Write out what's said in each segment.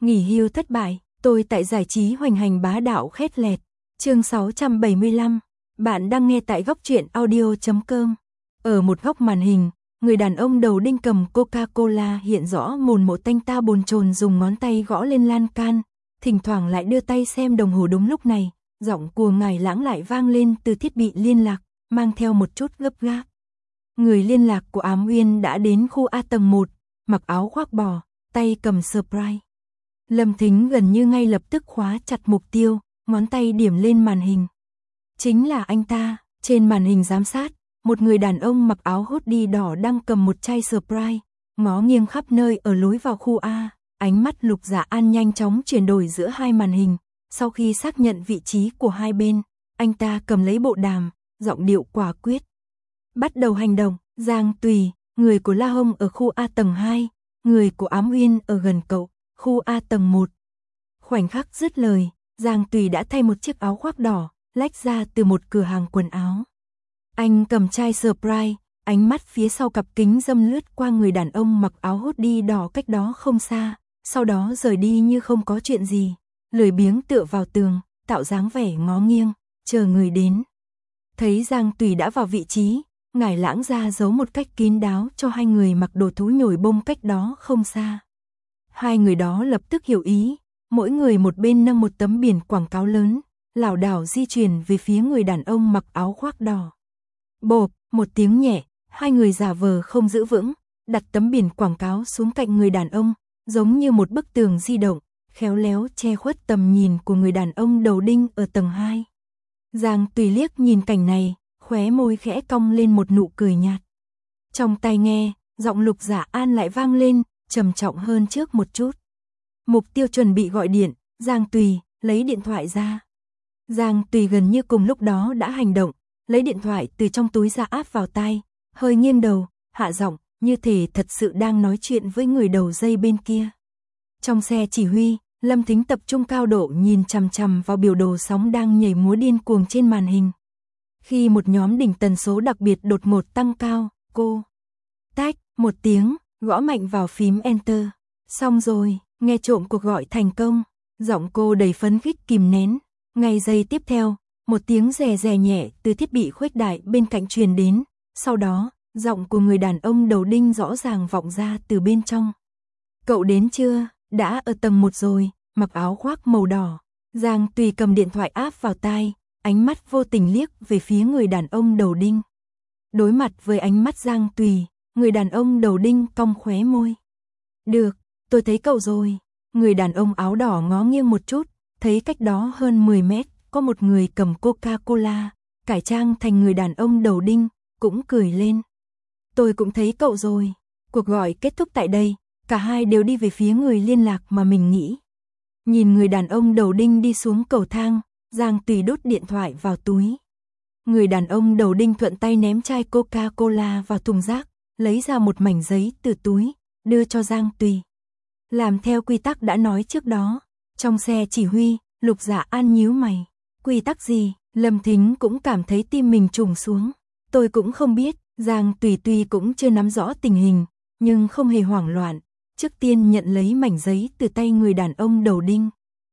Nghỉ hưu thất bại, tôi tại giải trí hoành hành bá đạo khét lẹt. Chương 675. Bạn đang nghe tại góc truyện audio.com. Ở một góc màn hình, người đàn ông đầu đinh cầm Coca-Cola hiện rõ mồn một tanh ta bồn chồn dùng ngón tay gõ lên lan can, thỉnh thoảng lại đưa tay xem đồng hồ. Đúng lúc này, giọng của ngài Lãng lại vang lên từ thiết bị liên lạc, mang theo một chút gấp gáp. Người liên lạc của Ám Uyên đã đến khu A tầng 1, mặc áo khoác bò, tay cầm surprise. Lâm Thính gần như ngay lập tức khóa chặt mục tiêu, ngón tay điểm lên màn hình. Chính là anh ta. Trên màn hình giám sát, một người đàn ông mặc áo hoodie đỏ đang cầm một chai surprise, ngó nghiêng khắp nơi ở lối vào khu A. Ánh mắt Lục Dạ An nhanh chóng chuyển đổi giữa hai màn hình. Sau khi xác nhận vị trí của hai bên, anh ta cầm lấy bộ đàm, giọng điệu quả quyết. Bắt đầu hành động. Giang Tùy, người của La Hông ở khu A tầng 2, người của Ám Uyên ở gần cậu, khu A tầng 1. Khoảnh khắc dứt lời, Giang Tùy đã thay một chiếc áo khoác đỏ, lách ra từ một cửa hàng quần áo. Anh cầm chai surprise, ánh mắt phía sau cặp kính râm lướt qua người đàn ông mặc áo hoodie đỏ cách đó không xa, sau đó rời đi như không có chuyện gì, lười biếng tựa vào tường, tạo dáng vẻ ngó nghiêng, chờ người đến. Thấy Giang Tùy đã vào vị trí, ngài Lãng ra giấu một cách kín đáo cho hai người mặc đồ thú nhồi bông cách đó không xa. Hai người đó lập tức hiểu ý, mỗi người một bên nâng một tấm biển quảng cáo lớn, lảo đảo di chuyển về phía người đàn ông mặc áo khoác đỏ. Bộp, một tiếng nhẹ, hai người giả vờ không giữ vững, đặt tấm biển quảng cáo xuống cạnh người đàn ông, giống như một bức tường di động, khéo léo che khuất tầm nhìn của người đàn ông đầu đinh ở tầng 2. Giang Tùy liếc nhìn cảnh này, khóe môi khẽ cong lên một nụ cười nhạt. Trong tai nghe, giọng Lục Dạ An lại vang lên, trầm trọng hơn trước một chút. Mục tiêu chuẩn bị gọi điện, Giang Tùy, lấy điện thoại ra. Giang Tùy gần như cùng lúc đó đã hành động, lấy điện thoại từ trong túi ra áp vào tai, hơi nghiêng đầu, hạ giọng, như thể thật sự đang nói chuyện với người đầu dây bên kia. Trong xe chỉ huy, Lâm Thính tập trung cao độ nhìn chằm chằm vào biểu đồ sóng đang nhảy múa điên cuồng trên màn hình. Khi một nhóm đỉnh tần số đặc biệt đột ngột tăng cao, cô tách một tiếng, gõ mạnh vào phím Enter. Xong rồi, nghe trộm cuộc gọi thành công, giọng cô đầy phấn khích kìm nén. Ngay giây tiếp theo, một tiếng rè rè nhẹ từ thiết bị khuếch đại bên cạnh truyền đến, sau đó, giọng của người đàn ông đầu đinh rõ ràng vọng ra từ bên trong. Cậu đến chưa? Đã ở tầng 1 rồi, mặc áo khoác màu đỏ. Giang Tùy cầm điện thoại áp vào tai, ánh mắt vô tình liếc về phía người đàn ông đầu đinh. Đối mặt với ánh mắt Giang Tùy, người đàn ông đầu đinh cong khóe môi. Được, tôi thấy cậu rồi. Người đàn ông áo đỏ ngó nghiêng một chút, thấy cách đó hơn 10 mét, có một người cầm Coca-Cola, cải trang thành người đàn ông đầu đinh, cũng cười lên. Tôi cũng thấy cậu rồi. Cuộc gọi kết thúc tại đây, cả hai đều đi về phía người liên lạc mà mình nghĩ. Nhìn người đàn ông đầu đinh đi xuống cầu thang, Giang Tùy đút điện thoại vào túi. Người đàn ông đầu đinh thuận tay ném chai Coca-Cola vào thùng rác, lấy ra một mảnh giấy từ túi, đưa cho Giang Tùy. Làm theo quy tắc đã nói trước đó. Trong xe chỉ huy, Lục Dạ An nhíu mày. Quy tắc gì? Lâm Thính cũng cảm thấy tim mình trùng xuống. Tôi cũng không biết. Giang Tùy tuy cũng chưa nắm rõ tình hình, nhưng không hề hoảng loạn. Trước tiên nhận lấy mảnh giấy từ tay người đàn ông đầu đinh.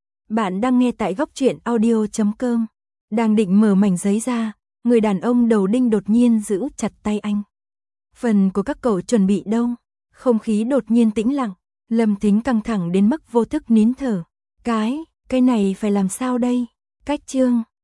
Bạn đang nghe tại góc truyện audio.com. Đang định mở mảnh giấy ra, người đàn ông đầu đinh đột nhiên giữ chặt tay anh. Phần của các cậu chuẩn bị đâu? Không khí đột nhiên tĩnh lặng. Lâm Thính căng thẳng đến mức vô thức nín thở. Cái này phải làm sao đây? Cách chương